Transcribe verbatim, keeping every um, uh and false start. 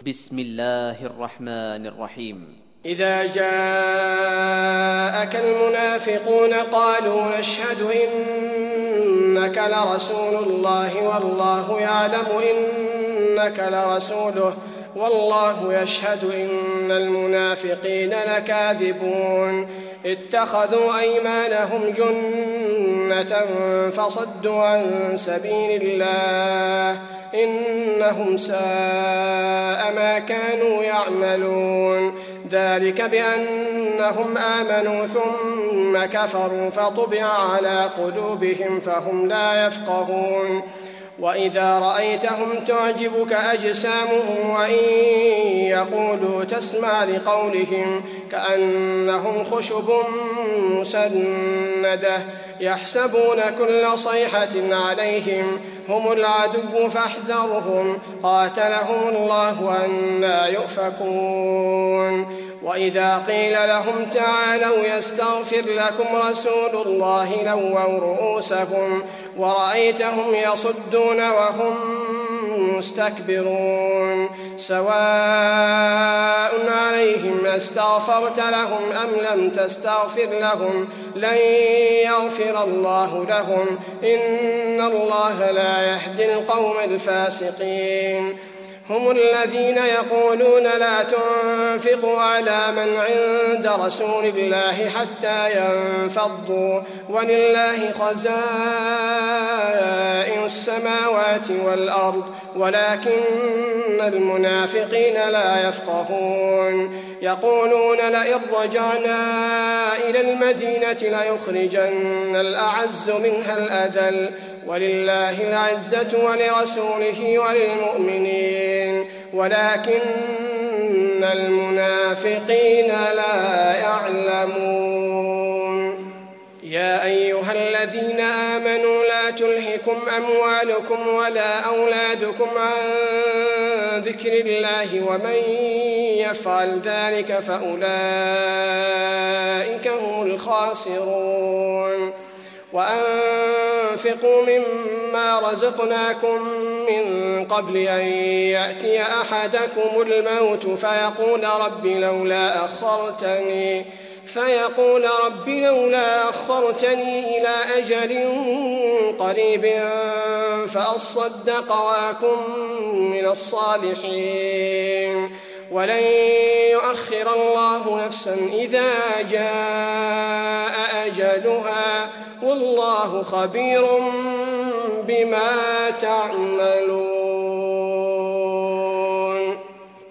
بسم الله الرحمن الرحيم. إذا جاءك المنافقون قالوا نشهد إنك لرسول الله والله يعلم إنك لرسوله والله يشهد إن المنافقين لكاذبون. اتخذوا أيمانهم جنة فصدوا عن سبيل الله إنهم ساء ما كانوا يعملون. ذلك بأنهم آمنوا ثم كفروا فطبع على قلوبهم فهم لا يفقهون. وإذا رأيتهم تعجبك أجسامهم وإن يقولوا تسمع لقولهم كأنهم خشب مسندة يحسبون كل صيحة عليهم هم العدو فاحذرهم قاتلهم الله أنى يؤفكون. وإذا قيل لهم تعالوا يستغفر لكم رسول الله لووا رؤوسهم ورأيتهم يصدون وهم مستكبرون. سواء عليهم استغفرت لهم أم لم تستغفر لهم لن يغفر الله لهم إن الله لا يهدي القوم الفاسقين. هم الذين يقولون لا تنفقوا على من عند رسول الله حتى ينفضوا ولله خزائن السماوات والأرض ولكن المنافقين لا يفقهون. يقولون لئن رجعنا إلى المدينة ليخرجن الأعز منها الأذل ولله العزة ولرسوله وللمؤمنين ولكن المنافقين لا يعلمون. يا أيها الذين آمنوا لا تلهكم أموالكم ولا أولادكم عن ذكر الله ومن يفعل ذلك فأولئك هم الخاسرون. وأنفقوا مما رزقناكم من قبل أن يأتي أحدكم الموت فيقول رب لولا أخرتني فيقول رب لولا أخرتني إلى أجل قريب فأصدق وأكن من الصالحين ولن يؤخر الله نفسا إذا جاء أجلها والله خبير بما تعملون.